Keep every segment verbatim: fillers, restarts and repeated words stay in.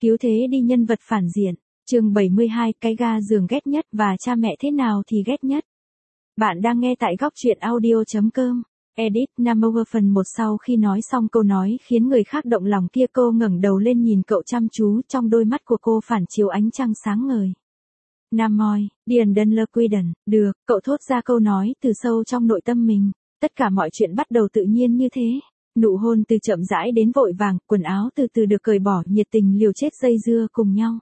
Cứu thế đi nhân vật phản diện. Chương bảy mươi hai, cái ga giường ghét nhất và cha mẹ thế nào thì ghét nhất. Bạn đang nghe tại góc truyện audio chấm com. Edit Namover phần một. Sau khi nói xong câu nói khiến người khác động lòng kia, cô ngẩng đầu lên nhìn cậu chăm chú, trong đôi mắt của cô phản chiếu ánh trăng sáng ngời. Namoy, Điền Đân Lơ Quy Đần, được, cậu thốt ra câu nói từ sâu trong nội tâm mình. Tất cả mọi chuyện bắt đầu tự nhiên như thế. Nụ hôn từ chậm rãi đến vội vàng, quần áo từ từ được cởi bỏ, nhiệt tình liều chết dây dưa cùng nhau.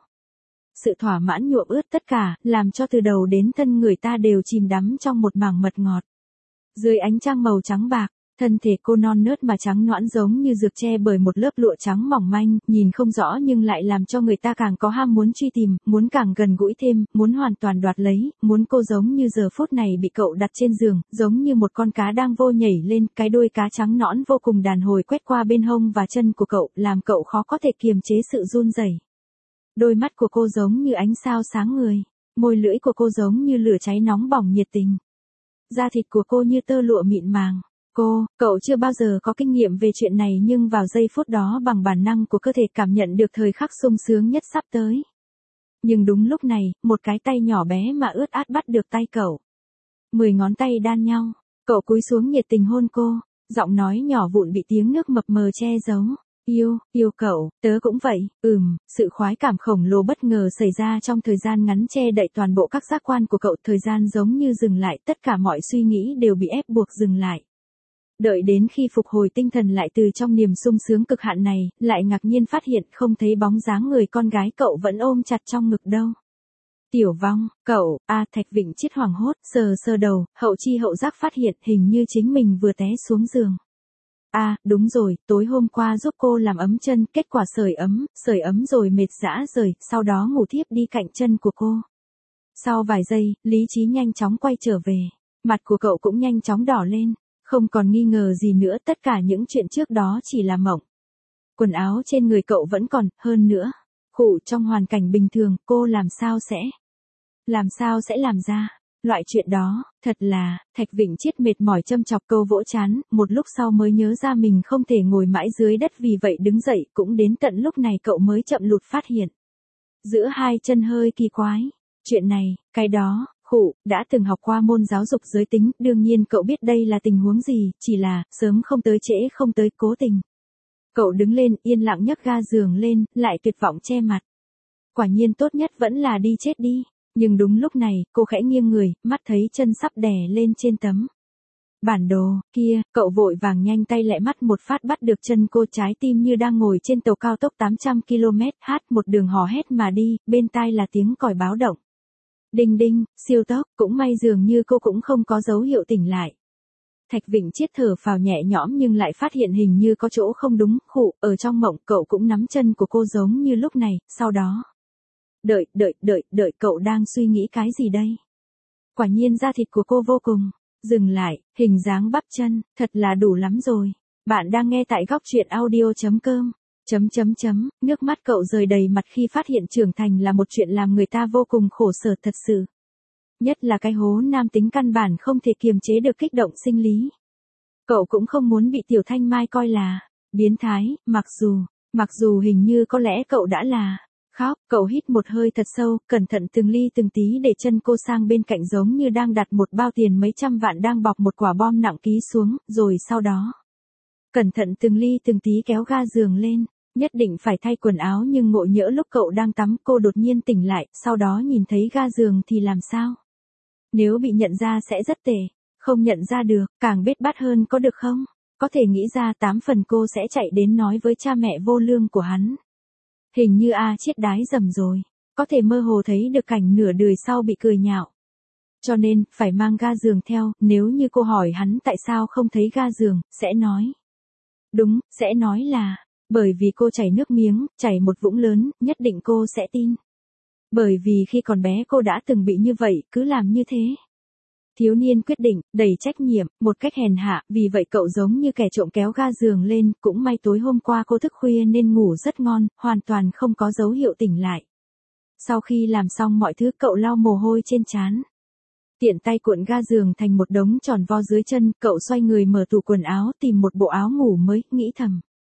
Sự thỏa mãn nhuộm ướt tất cả, làm cho từ đầu đến thân người ta đều chìm đắm trong một mảng mật ngọt. Dưới ánh trăng màu trắng bạc, thân thể cô non nớt mà trắng nõn giống như dược che bởi một lớp lụa trắng mỏng manh, nhìn không rõ nhưng lại làm cho người ta càng có ham muốn truy tìm, muốn càng gần gũi thêm, muốn hoàn toàn đoạt lấy, muốn cô giống như giờ phút này bị cậu đặt trên giường, giống như một con cá đang vô nhảy lên, cái đuôi cá trắng nõn vô cùng đàn hồi quét qua bên hông và chân của cậu, làm cậu khó có thể kiềm chế sự run rẩy. Đôi mắt của cô giống như ánh sao sáng người, môi lưỡi của cô giống như lửa cháy nóng bỏng nhiệt tình. Da thịt của cô như tơ lụa mịn màng. Cô, cậu chưa bao giờ có kinh nghiệm về chuyện này nhưng vào giây phút đó bằng bản năng của cơ thể cảm nhận được thời khắc sung sướng nhất sắp tới. Nhưng đúng lúc này, một cái tay nhỏ bé mà ướt át bắt được tay cậu. Mười ngón tay đan nhau, cậu cúi xuống nhiệt tình hôn cô, giọng nói nhỏ vụn bị tiếng nước mập mờ che giấu. Yêu, yêu cậu, tớ cũng vậy, ừm, sự khoái cảm khổng lồ bất ngờ xảy ra trong thời gian ngắn che đậy toàn bộ các giác quan của cậu, thời gian giống như dừng lại, tất cả mọi suy nghĩ đều bị ép buộc dừng lại. Đợi đến khi phục hồi tinh thần lại từ trong niềm sung sướng cực hạn này, lại ngạc nhiên phát hiện không thấy bóng dáng người con gái cậu vẫn ôm chặt trong ngực đâu. Tiểu Vong, cậu, a Thạch Vịnh Chiết hoảng hốt, sờ sờ đầu, hậu chi hậu giác phát hiện hình như chính mình vừa té xuống giường. À, đúng rồi, tối hôm qua giúp cô làm ấm chân, kết quả sưởi ấm, sưởi ấm rồi mệt rã rời, sau đó ngủ thiếp đi cạnh chân của cô. Sau vài giây, lý trí nhanh chóng quay trở về, mặt của cậu cũng nhanh chóng đỏ lên, không còn nghi ngờ gì nữa, tất cả những chuyện trước đó chỉ là mộng. Quần áo trên người cậu vẫn còn, hơn nữa, khụ trong hoàn cảnh bình thường, cô làm sao sẽ, làm sao sẽ làm ra. Loại chuyện đó, thật là, Thạch Vịnh Chiết mệt mỏi châm chọc câu vỗ chán, một lúc sau mới nhớ ra mình không thể ngồi mãi dưới đất vì vậy đứng dậy, cũng đến tận lúc này cậu mới chậm lụt phát hiện. Giữa hai chân hơi kỳ quái, chuyện này, cái đó, khụ, đã từng học qua môn giáo dục giới tính, đương nhiên cậu biết đây là tình huống gì, chỉ là, sớm không tới trễ không tới, cố tình. Cậu đứng lên, yên lặng nhấc ga giường lên, lại tuyệt vọng che mặt. Quả nhiên tốt nhất vẫn là đi chết đi. Nhưng đúng lúc này, cô khẽ nghiêng người, mắt thấy chân sắp đè lên trên tấm bản đồ kia, cậu vội vàng nhanh tay lẹ mắt một phát bắt được chân cô, trái tim như đang ngồi trên tàu cao tốc tám trăm ki lô mét, hát một đường hò hét mà đi, bên tai là tiếng còi báo động. Đinh đinh, siêu tốc, cũng may dường như cô cũng không có dấu hiệu tỉnh lại. Thạch Vịnh Chiết thở phào nhẹ nhõm nhưng lại phát hiện hình như có chỗ không đúng, khụ, ở trong mộng cậu cũng nắm chân của cô giống như lúc này, sau đó. Đợi, đợi, đợi, đợi, cậu đang suy nghĩ cái gì đây? Quả nhiên da thịt của cô vô cùng. Dừng lại, hình dáng bắp chân, thật là đủ lắm rồi. Bạn đang nghe tại góc truyện audio chấm com. Chấm chấm chấm, nước mắt cậu rơi đầy mặt khi phát hiện trưởng thành là một chuyện làm người ta vô cùng khổ sở thật sự. Nhất là cái hố nam tính căn bản không thể kiềm chế được kích động sinh lý. Cậu cũng không muốn bị Tiểu Thanh Mai coi là biến thái, mặc dù, mặc dù hình như có lẽ cậu đã là. Khóc, cậu hít một hơi thật sâu, cẩn thận từng ly từng tí để chân cô sang bên cạnh giống như đang đặt một bao tiền mấy trăm vạn đang bọc một quả bom nặng ký xuống, rồi sau đó. Cẩn thận từng ly từng tí kéo ga giường lên, nhất định phải thay quần áo nhưng ngộ nhỡ lúc cậu đang tắm cô đột nhiên tỉnh lại, sau đó nhìn thấy ga giường thì làm sao? Nếu bị nhận ra sẽ rất tệ, không nhận ra được, càng bết bát hơn có được không? Có thể nghĩ ra tám phần cô sẽ chạy đến nói với cha mẹ vô lương của hắn. Hình như A Chiết đái dầm rồi, có thể mơ hồ thấy được cảnh nửa đời sau bị cười nhạo. Cho nên, phải mang ga giường theo, nếu như cô hỏi hắn tại sao không thấy ga giường, sẽ nói. Đúng, sẽ nói là, bởi vì cô chảy nước miếng, chảy một vũng lớn, nhất định cô sẽ tin. Bởi vì khi còn bé cô đã từng bị như vậy, cứ làm như thế. Thiếu niên quyết định, đầy trách nhiệm, một cách hèn hạ, vì vậy cậu giống như kẻ trộm kéo ga giường lên, cũng may tối hôm qua cô thức khuya nên ngủ rất ngon, hoàn toàn không có dấu hiệu tỉnh lại. Sau khi làm xong mọi thứ cậu lau mồ hôi trên trán. Tiện tay cuộn ga giường thành một đống tròn vo dưới chân, cậu xoay người mở tủ quần áo tìm một bộ áo ngủ mới, nghĩ thầm.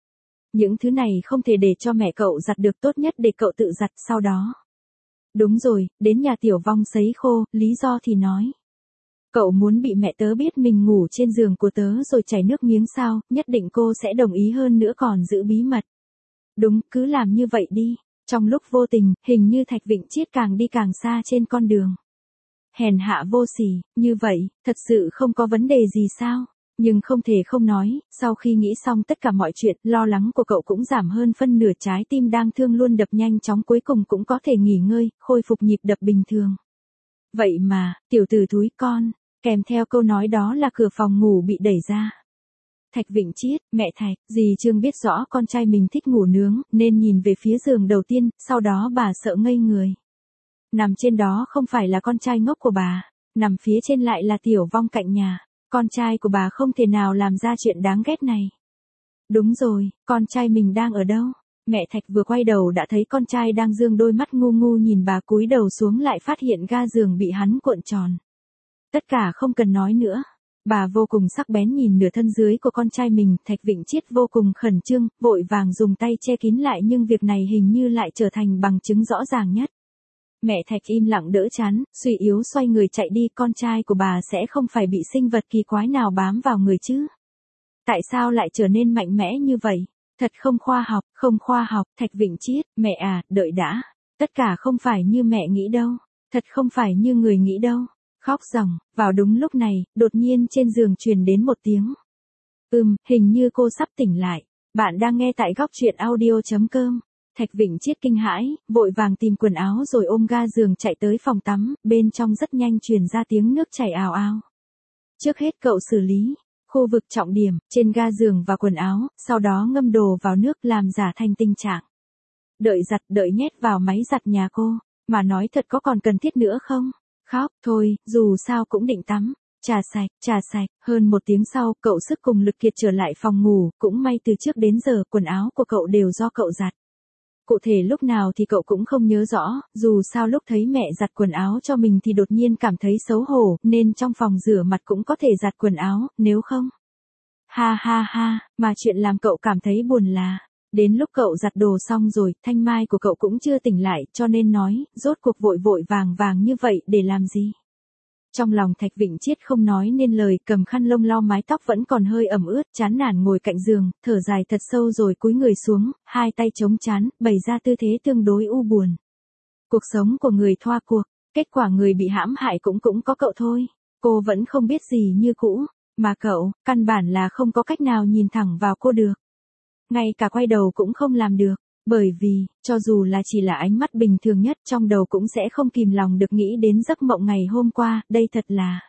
Những thứ này không thể để cho mẹ cậu giặt được, tốt nhất để cậu tự giặt sau đó. Đúng rồi, đến nhà Tiểu Vong sấy khô, lý do thì nói. Cậu muốn bị mẹ tớ biết mình ngủ trên giường của tớ rồi chảy nước miếng sao, nhất định cô sẽ đồng ý, hơn nữa còn giữ bí mật. Đúng, cứ làm như vậy đi. Trong lúc vô tình, hình như Thạch Vịnh Chiết càng đi càng xa trên con đường. Hèn hạ vô sỉ, như vậy, thật sự không có vấn đề gì sao? Nhưng không thể không nói, sau khi nghĩ xong tất cả mọi chuyện, lo lắng của cậu cũng giảm hơn phân nửa, trái tim đang thương luôn đập nhanh chóng cuối cùng cũng có thể nghỉ ngơi, khôi phục nhịp đập bình thường. Vậy mà, tiểu tử thúi con, kèm theo câu nói đó là cửa phòng ngủ bị đẩy ra. Thạch Vịnh Chiết, mẹ Thạch, dì Trương biết rõ con trai mình thích ngủ nướng, nên nhìn về phía giường đầu tiên, sau đó bà sợ ngây người. Nằm trên đó không phải là con trai ngốc của bà, nằm phía trên lại là Tiểu Vong cạnh nhà. Con trai của bà không thể nào làm ra chuyện đáng ghét này. Đúng rồi, con trai mình đang ở đâu? Mẹ Thạch vừa quay đầu đã thấy con trai đang dương đôi mắt ngu ngu nhìn bà, cúi đầu xuống lại phát hiện ga giường bị hắn cuộn tròn. Tất cả không cần nói nữa. Bà vô cùng sắc bén nhìn nửa thân dưới của con trai mình, Thạch Vịnh Chiết vô cùng khẩn trương, vội vàng dùng tay che kín lại, nhưng việc này hình như lại trở thành bằng chứng rõ ràng nhất. Mẹ Thạch im lặng đỡ chán, suy yếu xoay người chạy đi, con trai của bà sẽ không phải bị sinh vật kỳ quái nào bám vào người chứ? Tại sao lại trở nên mạnh mẽ như vậy? Thật không khoa học, không khoa học, Thạch Vịnh Chiết, mẹ à, đợi đã. Tất cả không phải như mẹ nghĩ đâu. Thật không phải như người nghĩ đâu. Khóc ròng, vào đúng lúc này, đột nhiên trên giường truyền đến một tiếng. Ừm, hình như cô sắp tỉnh lại. Bạn đang nghe tại góc truyện audio chấm com. Thạch Vịnh Chiết kinh hãi, vội vàng tìm quần áo rồi ôm ga giường chạy tới phòng tắm, bên trong rất nhanh truyền ra tiếng nước chảy ào ào. Trước hết cậu xử lý khu vực trọng điểm, trên ga giường và quần áo, sau đó ngâm đồ vào nước làm giả thành tình trạng. Đợi giặt, đợi nhét vào máy giặt nhà cô, mà nói thật có còn cần thiết nữa không? Khóc, thôi, dù sao cũng định tắm. Trà sạch, trà sạch, hơn một tiếng sau, cậu sức cùng lực kiệt trở lại phòng ngủ, cũng may từ trước đến giờ, quần áo của cậu đều do cậu giặt. Cụ thể lúc nào thì cậu cũng không nhớ rõ, dù sao lúc thấy mẹ giặt quần áo cho mình thì đột nhiên cảm thấy xấu hổ, nên trong phòng rửa mặt cũng có thể giặt quần áo, nếu không. Ha ha ha, mà chuyện làm cậu cảm thấy buồn là, đến lúc cậu giặt đồ xong rồi, thanh mai của cậu cũng chưa tỉnh lại, cho nên nói, rốt cuộc vội vội vàng vàng như vậy để làm gì? Trong lòng Thạch Vịnh Chiết không nói nên lời, cầm khăn lông lau mái tóc vẫn còn hơi ẩm ướt, chán nản ngồi cạnh giường, thở dài thật sâu rồi cúi người xuống, hai tay chống trán, bày ra tư thế tương đối u buồn. Cuộc sống của người thoa cuộc, kết quả người bị hãm hại cũng cũng có cậu thôi. Cô vẫn không biết gì như cũ, mà cậu, căn bản là không có cách nào nhìn thẳng vào cô được. Ngay cả quay đầu cũng không làm được. Bởi vì, cho dù là chỉ là ánh mắt bình thường nhất, trong đầu cũng sẽ không kìm lòng được nghĩ đến giấc mộng ngày hôm qua, đây thật là.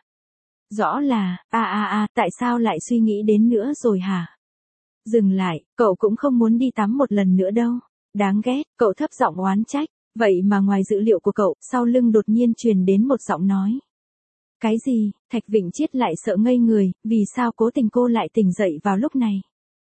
Rõ là, a a a, tại sao lại suy nghĩ đến nữa rồi hả? Dừng lại, cậu cũng không muốn đi tắm một lần nữa đâu. Đáng ghét, cậu thấp giọng oán trách, vậy mà ngoài dữ liệu của cậu, sau lưng đột nhiên truyền đến một giọng nói. Cái gì? Thạch Vịnh Chiết lại sợ ngây người, vì sao cố tình cô lại tỉnh dậy vào lúc này?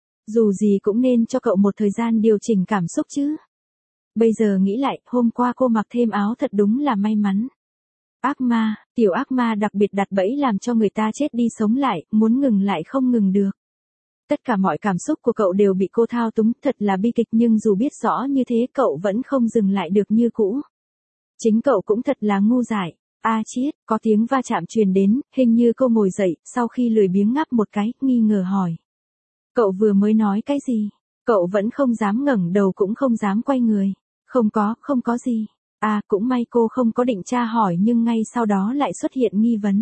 Dù gì cũng nên cho cậu một thời gian điều chỉnh cảm xúc chứ. Bây giờ nghĩ lại, hôm qua cô mặc thêm áo thật đúng là may mắn. Ác ma, tiểu ác ma đặc biệt đặt bẫy làm cho người ta chết đi sống lại, muốn ngừng lại không ngừng được. Tất cả mọi cảm xúc của cậu đều bị cô thao túng, thật là bi kịch, nhưng dù biết rõ như thế cậu vẫn không dừng lại được như cũ. Chính cậu cũng thật là ngu dại. A Chiết, có tiếng va chạm truyền đến, hình như cô ngồi dậy, sau khi lười biếng ngáp một cái, nghi ngờ hỏi. Cậu vừa mới nói cái gì? Cậu vẫn không dám ngẩng đầu cũng không dám quay người. Không có, không có gì. À, cũng may cô không có định tra hỏi nhưng ngay sau đó lại xuất hiện nghi vấn.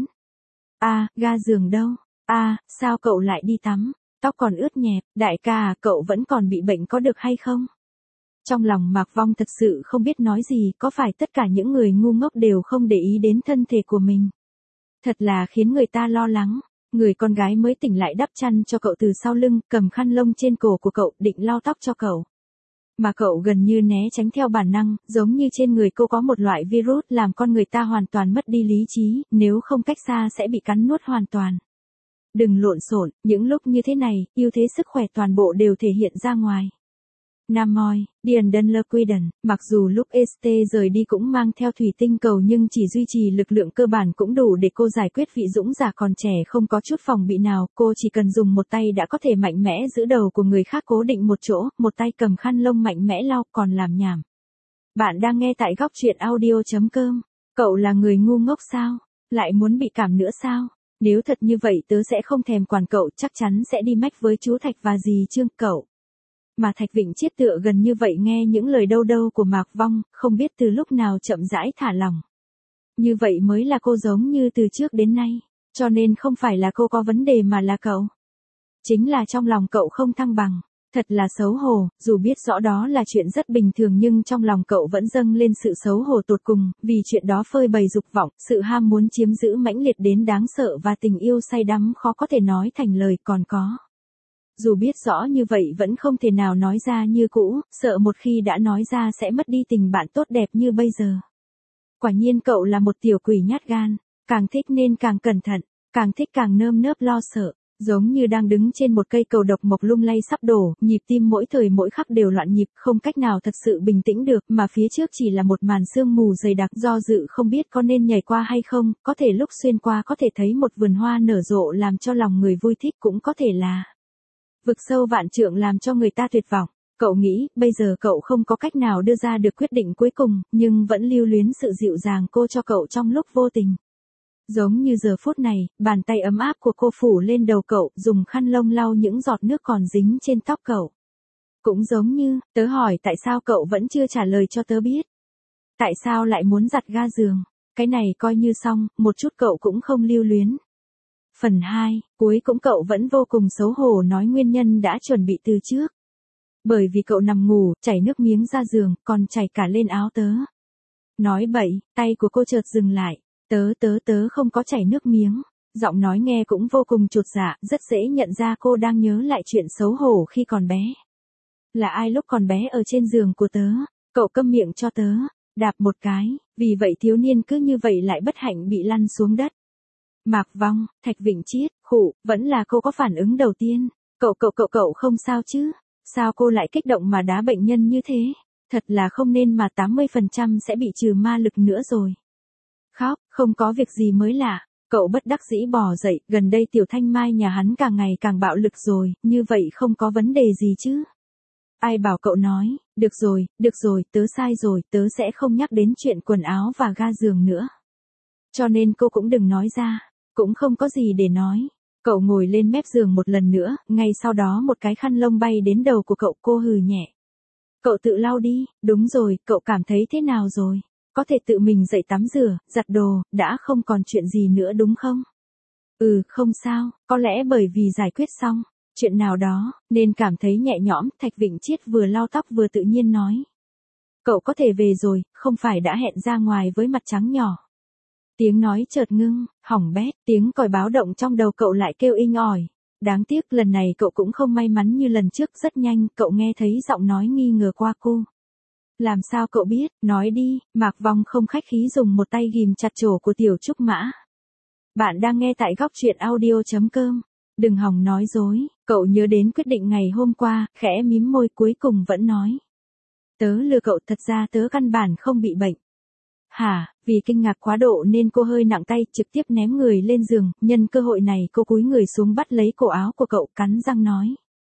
À, ga giường đâu? À, sao cậu lại đi tắm? Tóc còn ướt nhẹp, đại ca à, cậu vẫn còn bị bệnh có được hay không? Trong lòng Mạc Vong thật sự không biết nói gì, có phải tất cả những người ngu ngốc đều không để ý đến thân thể của mình? Thật là khiến người ta lo lắng. Người con gái mới tỉnh lại đắp chăn cho cậu từ sau lưng, cầm khăn lông trên cổ của cậu, định lau tóc cho cậu. Mà cậu gần như né tránh theo bản năng, giống như trên người cô có một loại virus làm con người ta hoàn toàn mất đi lý trí, nếu không cách xa sẽ bị cắn nuốt hoàn toàn. Đừng lộn xộn, những lúc như thế này, ưu thế sức khỏe toàn bộ đều thể hiện ra ngoài. Nam Moi, Điền Đơn Lơ Quy Đần, mặc dù lúc ét tê rời đi cũng mang theo thủy tinh cầu nhưng chỉ duy trì lực lượng cơ bản cũng đủ để cô giải quyết vị dũng giả còn trẻ không có chút phòng bị nào, cô chỉ cần dùng một tay đã có thể mạnh mẽ giữ đầu của người khác cố định một chỗ, một tay cầm khăn lông mạnh mẽ lau còn làm nhảm. Bạn đang nghe tại góc truyện audio.com, cậu là người ngu ngốc sao? Lại muốn bị cảm nữa sao? Nếu thật như vậy tớ sẽ không thèm quản cậu, chắc chắn sẽ đi mách với chú Thạch và dì Trương cậu. Mà Thạch Vịnh Chiết tựa gần như vậy nghe những lời đâu đâu của Mạc Vong, không biết từ lúc nào chậm rãi thả lỏng. Như vậy mới là cô giống như từ trước đến nay, cho nên không phải là cô có vấn đề mà là cậu. Chính là trong lòng cậu không thăng bằng, thật là xấu hổ, dù biết rõ đó là chuyện rất bình thường nhưng trong lòng cậu vẫn dâng lên sự xấu hổ tột cùng, vì chuyện đó phơi bày dục vọng, sự ham muốn chiếm giữ mãnh liệt đến đáng sợ và tình yêu say đắm khó có thể nói thành lời còn có. Dù biết rõ như vậy vẫn không thể nào nói ra như cũ, sợ một khi đã nói ra sẽ mất đi tình bạn tốt đẹp như bây giờ. Quả nhiên cậu là một tiểu quỷ nhát gan, càng thích nên càng cẩn thận, càng thích càng nơm nớp lo sợ, giống như đang đứng trên một cây cầu độc mộc lung lay sắp đổ, nhịp tim mỗi thời mỗi khắc đều loạn nhịp, không cách nào thật sự bình tĩnh được, mà phía trước chỉ là một màn sương mù dày đặc, do dự không biết có nên nhảy qua hay không, có thể lúc xuyên qua có thể thấy một vườn hoa nở rộ làm cho lòng người vui thích, cũng có thể là vực sâu vạn trượng làm cho người ta tuyệt vọng. Cậu nghĩ, bây giờ cậu không có cách nào đưa ra được quyết định cuối cùng, nhưng vẫn lưu luyến sự dịu dàng cô cho cậu trong lúc vô tình. Giống như giờ phút này, bàn tay ấm áp của cô phủ lên đầu cậu, dùng khăn lông lau những giọt nước còn dính trên tóc cậu. Cũng giống như, tớ hỏi tại sao cậu vẫn chưa trả lời cho tớ biết. Tại sao lại muốn giặt ga giường, cái này coi như xong, một chút cậu cũng không lưu luyến. Phần hai, cuối cũng cậu vẫn vô cùng xấu hổ nói nguyên nhân đã chuẩn bị từ trước. Bởi vì cậu nằm ngủ, chảy nước miếng ra giường, còn chảy cả lên áo tớ. Nói bậy, tay của cô chợt dừng lại. Tớ tớ tớ không có chảy nước miếng. Giọng nói nghe cũng vô cùng chột dạ, rất dễ nhận ra cô đang nhớ lại chuyện xấu hổ khi còn bé. Là ai lúc còn bé ở trên giường của tớ, cậu câm miệng cho tớ, đạp một cái, vì vậy thiếu niên cứ như vậy lại bất hạnh bị lăn xuống đất. Mạc Vong, Thạch Vịnh Chiết, khụ, vẫn là cô có phản ứng đầu tiên. Cậu cậu cậu cậu không sao chứ? Sao cô lại kích động mà đá bệnh nhân như thế? Thật là không nên mà tám mươi phần trăm sẽ bị trừ ma lực nữa rồi. Khóc, không có việc gì mới lạ. Cậu bất đắc dĩ bò dậy, gần đây Tiểu Thanh Mai nhà hắn càng ngày càng bạo lực rồi, như vậy không có vấn đề gì chứ? Ai bảo cậu nói, được rồi, được rồi, tớ sai rồi, tớ sẽ không nhắc đến chuyện quần áo và ga giường nữa. Cho nên cô cũng đừng nói ra, cũng không có gì để nói. Cậu ngồi lên mép giường một lần nữa, ngay sau đó một cái khăn lông bay đến đầu của cậu, cô hừ nhẹ. Cậu tự lau đi, đúng rồi, cậu cảm thấy thế nào rồi? Có thể tự mình dậy tắm rửa, giặt đồ, đã không còn chuyện gì nữa đúng không? Ừ, không sao, có lẽ bởi vì giải quyết xong chuyện nào đó, nên cảm thấy nhẹ nhõm, Thạch Vịnh Chiết vừa lau tóc vừa tự nhiên nói. Cậu có thể về rồi, không phải đã hẹn ra ngoài với mặt trắng nhỏ. Tiếng nói chợt ngưng, hỏng bét, tiếng còi báo động trong đầu cậu lại kêu inh ỏi. Đáng tiếc lần này cậu cũng không may mắn như lần trước, rất nhanh, cậu nghe thấy giọng nói nghi ngờ qua cô. Làm sao cậu biết, nói đi, Mạc Vong không khách khí dùng một tay ghìm chặt trổ của Tiểu Trúc Mã. Bạn đang nghe tại góc truyện audio.com, đừng hòng nói dối, cậu nhớ đến quyết định ngày hôm qua, khẽ mím môi cuối cùng vẫn nói. Tớ lừa cậu, thật ra tớ căn bản không bị bệnh. Hả, vì kinh ngạc quá độ nên cô hơi nặng tay, trực tiếp ném người lên giường, nhân cơ hội này cô cúi người xuống bắt lấy cổ áo của cậu, cắn răng nói.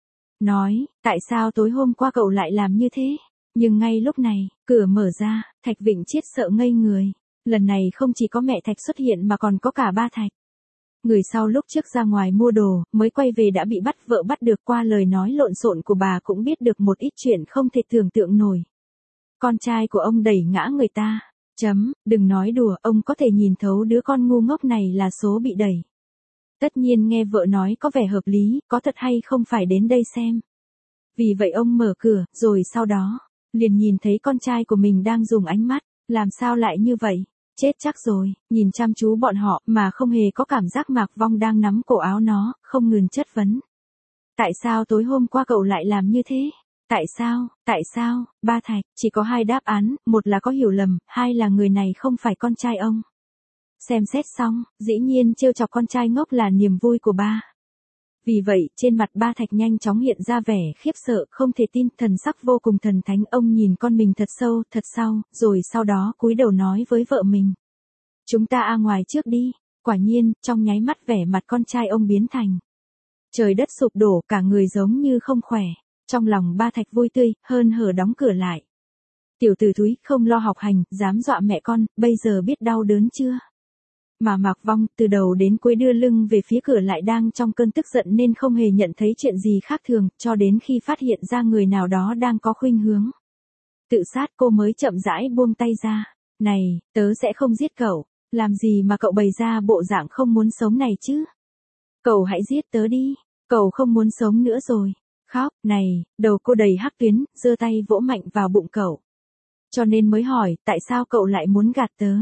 Nói, tại sao tối hôm qua cậu lại làm như thế? Nhưng ngay lúc này, cửa mở ra, Thạch Vịnh Chiết sợ ngây người. Lần này không chỉ có mẹ Thạch xuất hiện mà còn có cả ba Thạch. Người sau lúc trước ra ngoài mua đồ, mới quay về đã bị bắt vợ bắt được, qua lời nói lộn xộn của bà cũng biết được một ít chuyện không thể tưởng tượng nổi. Con trai của ông đẩy ngã người ta. Chấm, đừng nói đùa, ông có thể nhìn thấu đứa con ngu ngốc này là số bị đẩy. Tất nhiên nghe vợ nói có vẻ hợp lý, có thật hay không phải đến đây xem. Vì vậy ông mở cửa, rồi sau đó, liền nhìn thấy con trai của mình đang dùng ánh mắt, làm sao lại như vậy? Chết chắc rồi, nhìn chăm chú bọn họ mà không hề có cảm giác Mạc Vong đang nắm cổ áo nó, không ngừng chất vấn. Tại sao tối hôm qua cậu lại làm như thế? Tại sao, tại sao, ba Thạch, chỉ có hai đáp án, một là có hiểu lầm, hai là người này không phải con trai ông. Xem xét xong, dĩ nhiên trêu chọc con trai ngốc là niềm vui của ba. Vì vậy, trên mặt Ba Thạch nhanh chóng hiện ra vẻ khiếp sợ, không thể tin, thần sắc vô cùng thần thánh. Ông nhìn con mình thật sâu, thật sâu, rồi sau đó cúi đầu nói với vợ mình. Chúng ta ra ngoài trước đi. Quả nhiên, trong nháy mắt vẻ mặt con trai ông biến thành. Trời đất sụp đổ, cả người giống như không khỏe. Trong lòng Ba Thạch vui tươi, hớn hở đóng cửa lại. Tiểu tử thúi, không lo học hành, dám dọa mẹ con, bây giờ biết đau đớn chưa? Mà Mạc Vong từ đầu đến cuối đưa lưng về phía cửa lại đang trong cơn tức giận nên không hề nhận thấy chuyện gì khác thường, cho đến khi phát hiện ra người nào đó đang có khuynh hướng tự sát, cô mới chậm rãi buông tay ra. Này, tớ sẽ không giết cậu, làm gì mà cậu bày ra bộ dạng không muốn sống này chứ? Cậu hãy giết tớ đi, cậu không muốn sống nữa rồi. Khóc, này, đầu cô đầy hắc tuyến, giơ tay vỗ mạnh vào bụng cậu. Cho nên mới hỏi, tại sao cậu lại muốn gạt tớ?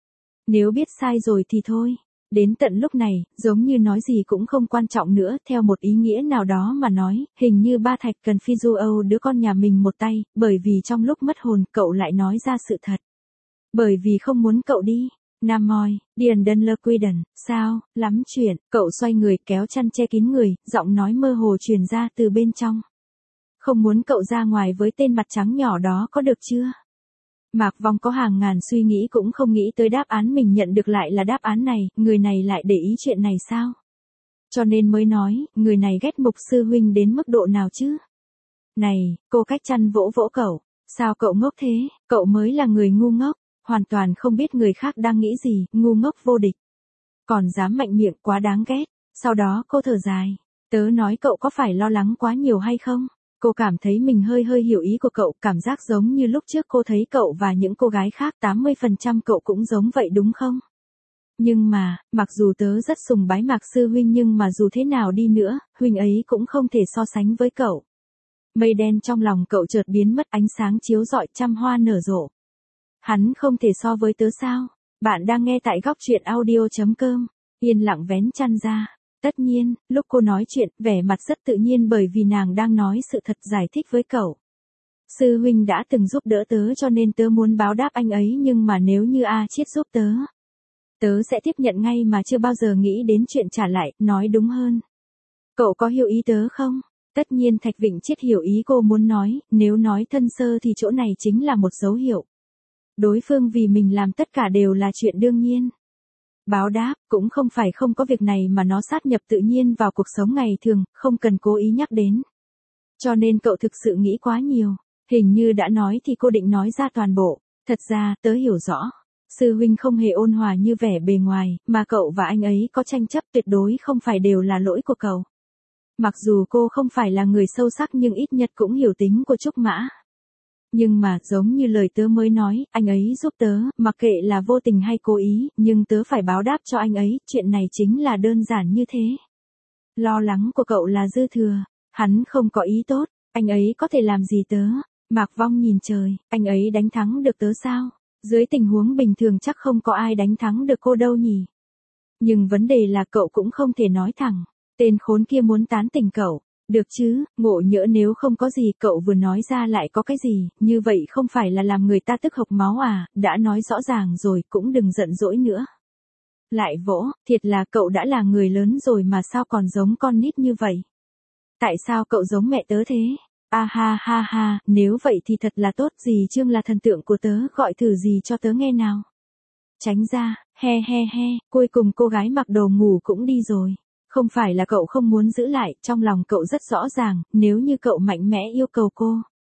Nếu biết sai rồi thì thôi. Đến tận lúc này, giống như nói gì cũng không quan trọng nữa, theo một ý nghĩa nào đó mà nói, hình như Ba Thạch cần phi du Âu đứa con nhà mình một tay, bởi vì trong lúc mất hồn, cậu lại nói ra sự thật. Bởi vì không muốn cậu đi. Nam Moi, Điền Đơn Lơ Quy Đần, sao, lắm chuyện, cậu xoay người kéo chăn che kín người, giọng nói mơ hồ truyền ra từ bên trong. Không muốn cậu ra ngoài với tên mặt trắng nhỏ đó có được chưa? Mạc Vong có hàng ngàn suy nghĩ cũng không nghĩ tới đáp án mình nhận được lại là đáp án này, người này lại để ý chuyện này sao? Cho nên mới nói, người này ghét Mục sư huynh đến mức độ nào chứ? Này, cô cách chăn vỗ vỗ cậu, sao cậu ngốc thế, cậu mới là người ngu ngốc, hoàn toàn không biết người khác đang nghĩ gì, ngu ngốc vô địch. Còn dám mạnh miệng, quá đáng ghét. Sau đó cô thở dài, tớ nói cậu có phải lo lắng quá nhiều hay không? Cô cảm thấy mình hơi hơi hiểu ý của cậu, cảm giác giống như lúc trước cô thấy cậu và những cô gái khác, tám mươi phần trăm cậu cũng giống vậy đúng không? Nhưng mà, mặc dù tớ rất sùng bái Mạc sư huynh nhưng mà dù thế nào đi nữa, huynh ấy cũng không thể so sánh với cậu. Mây đen trong lòng cậu chợt biến mất, ánh sáng chiếu rọi, trăm hoa nở rộ. Hắn không thể so với tớ sao? Bạn đang nghe tại góc truyện audio chấm com. Yên lặng vén chăn ra. Tất nhiên, lúc cô nói chuyện, vẻ mặt rất tự nhiên bởi vì nàng đang nói sự thật, giải thích với cậu. Sư huynh đã từng giúp đỡ tớ cho nên tớ muốn báo đáp anh ấy, nhưng mà nếu như A Chiết giúp tớ, tớ sẽ tiếp nhận ngay mà chưa bao giờ nghĩ đến chuyện trả lại, nói đúng hơn. Cậu có hiểu ý tớ không? Tất nhiên Thạch Vịnh Chiết hiểu ý cô muốn nói, nếu nói thân sơ thì chỗ này chính là một dấu hiệu. Đối phương vì mình làm tất cả đều là chuyện đương nhiên. Báo đáp, cũng không phải không có việc này mà nó sát nhập tự nhiên vào cuộc sống ngày thường, không cần cố ý nhắc đến. Cho nên cậu thực sự nghĩ quá nhiều. Hình như đã nói thì cô định nói ra toàn bộ. Thật ra, tớ hiểu rõ. Sư huynh không hề ôn hòa như vẻ bề ngoài, mà cậu và anh ấy có tranh chấp, tuyệt đối không phải đều là lỗi của cậu. Mặc dù cô không phải là người sâu sắc nhưng ít nhất cũng hiểu tính của Trúc Mã. Nhưng mà, giống như lời tớ mới nói, anh ấy giúp tớ, mặc kệ là vô tình hay cố ý, nhưng tớ phải báo đáp cho anh ấy, chuyện này chính là đơn giản như thế. Lo lắng của cậu là dư thừa, hắn không có ý tốt, anh ấy có thể làm gì tớ? Mạc Vong nhìn trời, anh ấy đánh thắng được tớ sao? Dưới tình huống bình thường chắc không có ai đánh thắng được cô đâu nhỉ? Nhưng vấn đề là cậu cũng không thể nói thẳng, tên khốn kia muốn tán tỉnh cậu. Được chứ, ngộ nhỡ nếu không có gì cậu vừa nói ra lại có cái gì, như vậy không phải là làm người ta tức hộc máu à, đã nói rõ ràng rồi cũng đừng giận dỗi nữa. Lại vỗ, thiệt là cậu đã là người lớn rồi mà sao còn giống con nít như vậy? Tại sao cậu giống mẹ tớ thế? A ha ha ha, nếu vậy thì thật là tốt, gì Trương là thần tượng của tớ, gọi thử gì cho tớ nghe nào. Tránh ra, he he he, cuối cùng cô gái mặc đồ ngủ cũng đi rồi. Không phải là cậu không muốn giữ lại, trong lòng cậu rất rõ ràng, nếu như cậu mạnh mẽ yêu cầu cô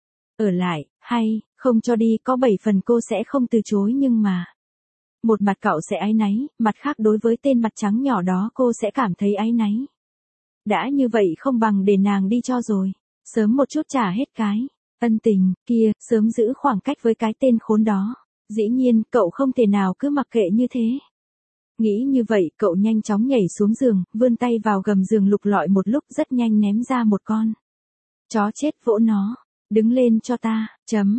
ở lại, hay, không cho đi, có bảy phần cô sẽ không từ chối nhưng mà. Một mặt cậu sẽ áy náy, mặt khác đối với tên mặt trắng nhỏ đó cô sẽ cảm thấy áy náy. Đã như vậy không bằng để nàng đi cho rồi, sớm một chút trả hết cái ân tình kia, sớm giữ khoảng cách với cái tên khốn đó. Dĩ nhiên, cậu không thể nào cứ mặc kệ như thế. Nghĩ như vậy, cậu nhanh chóng nhảy xuống giường, vươn tay vào gầm giường lục lọi một lúc, rất nhanh ném ra một con chó chết, vỗ nó. Đứng lên cho ta, chấm,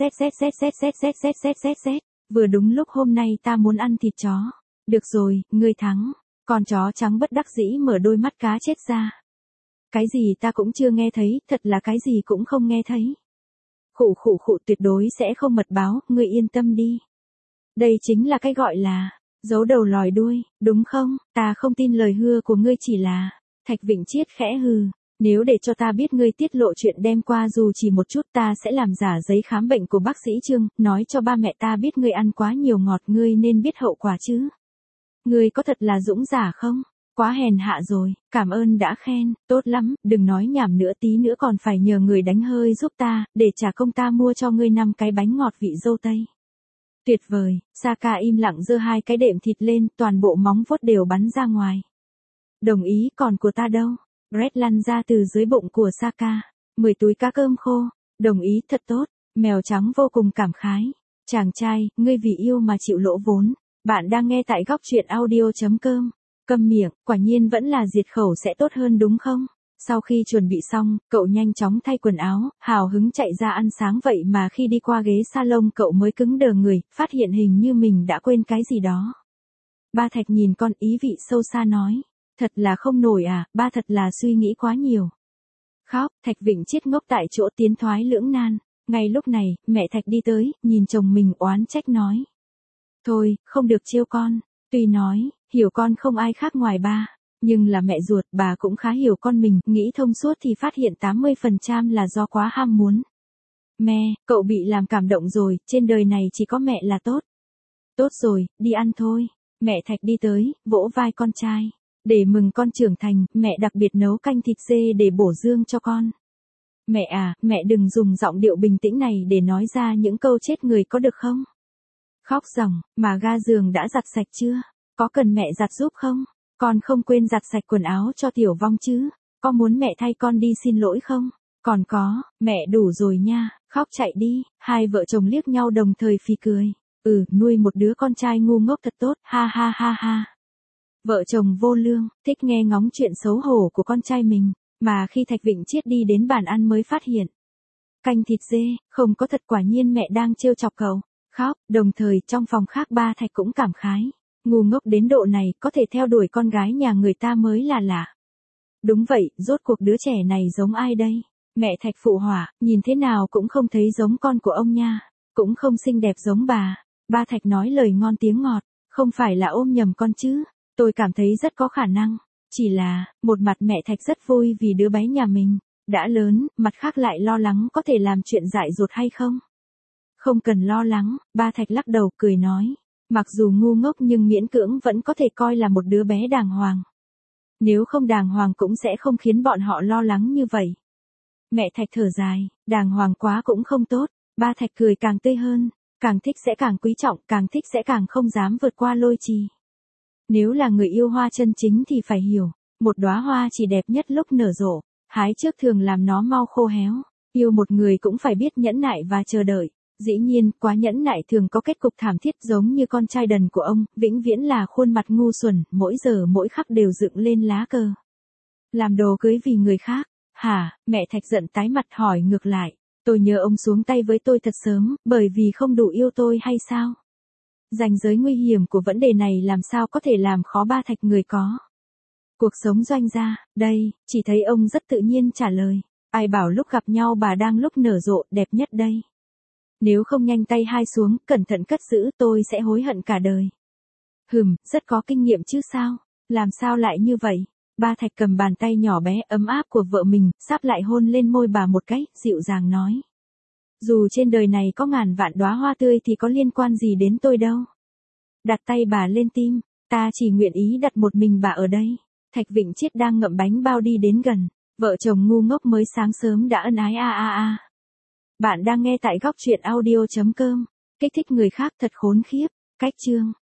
zzzzzzzzzzzzzzz. Vừa đúng lúc hôm nay ta muốn ăn thịt chó. Được rồi, ngươi thắng. Con chó trắng bất đắc dĩ mở đôi mắt cá chết ra. Cái gì ta cũng chưa nghe thấy, thật là cái gì cũng không nghe thấy. Khụ khụ khụ, tuyệt đối sẽ không mật báo, ngươi yên tâm đi. Đây chính là cái gọi là giấu đầu lòi đuôi, đúng không? Ta không tin lời hứa của ngươi, chỉ là Thạch Vịnh Chiết khẽ hừ. Nếu để cho ta biết ngươi tiết lộ chuyện đêm qua dù chỉ một chút ta sẽ làm giả giấy khám bệnh của bác sĩ Trương, nói cho ba mẹ ta biết ngươi ăn quá nhiều ngọt ngươi nên biết hậu quả chứ. Ngươi có thật là dũng giả không? Quá hèn hạ rồi, cảm ơn đã khen, tốt lắm, đừng nói nhảm nữa tí nữa còn phải nhờ người đánh hơi giúp ta, để trả công ta mua cho ngươi năm cái bánh ngọt vị dâu tây. Tuyệt vời, Saka im lặng giơ hai cái đệm thịt lên, toàn bộ móng vuốt đều bắn ra ngoài. Đồng ý, còn của ta đâu? Brett lăn ra từ dưới bụng của Saka. Mười túi cá cơm khô. Đồng ý, thật tốt. Mèo trắng vô cùng cảm khái. Chàng trai, ngươi vì yêu mà chịu lỗ vốn. Bạn đang nghe tại góc truyện audio.com. Câm miệng, quả nhiên vẫn là diệt khẩu sẽ tốt hơn đúng không? Sau khi chuẩn bị xong, cậu nhanh chóng thay quần áo, hào hứng chạy ra ăn sáng vậy mà khi đi qua ghế salon cậu mới cứng đờ người, phát hiện hình như mình đã quên cái gì đó. Ba Thạch nhìn con ý vị sâu xa nói. Thật là không nổi à, ba thật là suy nghĩ quá nhiều. Khóc, Thạch Vịnh Chiết ngốc tại chỗ tiến thoái lưỡng nan. Ngay lúc này, mẹ Thạch đi tới, nhìn chồng mình oán trách nói. Thôi, không được trêu con. Tuy nói, hiểu con không ai khác ngoài ba. Nhưng là mẹ ruột, bà cũng khá hiểu con mình, nghĩ thông suốt thì phát hiện tám mươi phần trăm là do quá ham muốn. Mẹ, cậu bị làm cảm động rồi, trên đời này chỉ có mẹ là tốt. Tốt rồi, đi ăn thôi. Mẹ Thạch đi tới, vỗ vai con trai. Để mừng con trưởng thành, mẹ đặc biệt nấu canh thịt dê để bổ dương cho con. Mẹ à, mẹ đừng dùng giọng điệu bình tĩnh này để nói ra những câu chết người có được không? Khóc ròng, mà ga giường đã giặt sạch chưa? Có cần mẹ giặt giúp không? Con không quên giặt sạch quần áo cho Tiểu Vong chứ? Có muốn mẹ thay con đi xin lỗi không? Còn có, mẹ đủ rồi nha, khóc chạy đi. Hai vợ chồng liếc nhau đồng thời phì cười. Ừ, nuôi một đứa con trai ngu ngốc thật tốt, ha ha ha ha. Vợ chồng vô lương, thích nghe ngóng chuyện xấu hổ của con trai mình, mà khi Thạch Vịnh Chiết đi đến bàn ăn mới phát hiện. Canh thịt dê, không có thật quả nhiên mẹ đang trêu chọc cậu. Khóc, đồng thời trong phòng khác ba Thạch cũng cảm khái. Ngu ngốc đến độ này có thể theo đuổi con gái nhà người ta mới là lạ. Đúng vậy, rốt cuộc đứa trẻ này giống ai đây? Mẹ Thạch phụ họa, nhìn thế nào cũng không thấy giống con của ông nha. Cũng không xinh đẹp giống bà. Ba Thạch nói lời ngon tiếng ngọt, không phải là ôm nhầm con chứ. Tôi cảm thấy rất có khả năng. Chỉ là, một mặt mẹ Thạch rất vui vì đứa bé nhà mình đã lớn, mặt khác lại lo lắng có thể làm chuyện dại dột hay không. Không cần lo lắng, ba Thạch lắc đầu cười nói. Mặc dù ngu ngốc nhưng miễn cưỡng vẫn có thể coi là một đứa bé đàng hoàng. Nếu không đàng hoàng cũng sẽ không khiến bọn họ lo lắng như vậy. Mẹ Thạch thở dài, đàng hoàng quá cũng không tốt. Ba Thạch cười càng tươi hơn, càng thích sẽ càng quý trọng, càng thích sẽ càng không dám vượt qua lôi trì. Nếu là người yêu hoa chân chính thì phải hiểu, một đóa hoa chỉ đẹp nhất lúc nở rộ, hái trước thường làm nó mau khô héo. Yêu một người cũng phải biết nhẫn nại và chờ đợi. Dĩ nhiên, quá nhẫn nại thường có kết cục thảm thiết giống như con trai đần của ông, vĩnh viễn là khuôn mặt ngu xuẩn, mỗi giờ mỗi khắc đều dựng lên lá cờ. Làm đồ cưới vì người khác. Hả, mẹ Thạch giận tái mặt hỏi ngược lại. Tôi nhớ ông xuống tay với tôi thật sớm, bởi vì không đủ yêu tôi hay sao? Ranh giới nguy hiểm của vấn đề này làm sao có thể làm khó ba Thạch người có. Cuộc sống doanh gia, đây, chỉ thấy ông rất tự nhiên trả lời. Ai bảo lúc gặp nhau bà đang lúc nở rộ, đẹp nhất đây. Nếu không nhanh tay hai xuống, cẩn thận cất giữ tôi sẽ hối hận cả đời. Hừm, rất có kinh nghiệm chứ sao, làm sao lại như vậy? Ba Thạch cầm bàn tay nhỏ bé ấm áp của vợ mình, sắp lại hôn lên môi bà một cái, dịu dàng nói. Dù trên đời này có ngàn vạn đóa hoa tươi thì có liên quan gì đến tôi đâu. Đặt tay bà lên tim, ta chỉ nguyện ý đặt một mình bà ở đây. Thạch Vịnh Chiết đang ngậm bánh bao đi đến gần, vợ chồng ngu ngốc mới sáng sớm đã ân ái a a a. Bạn đang nghe tại góc truyện audio.com, kích thích người khác thật khốn khiếp, cách chương.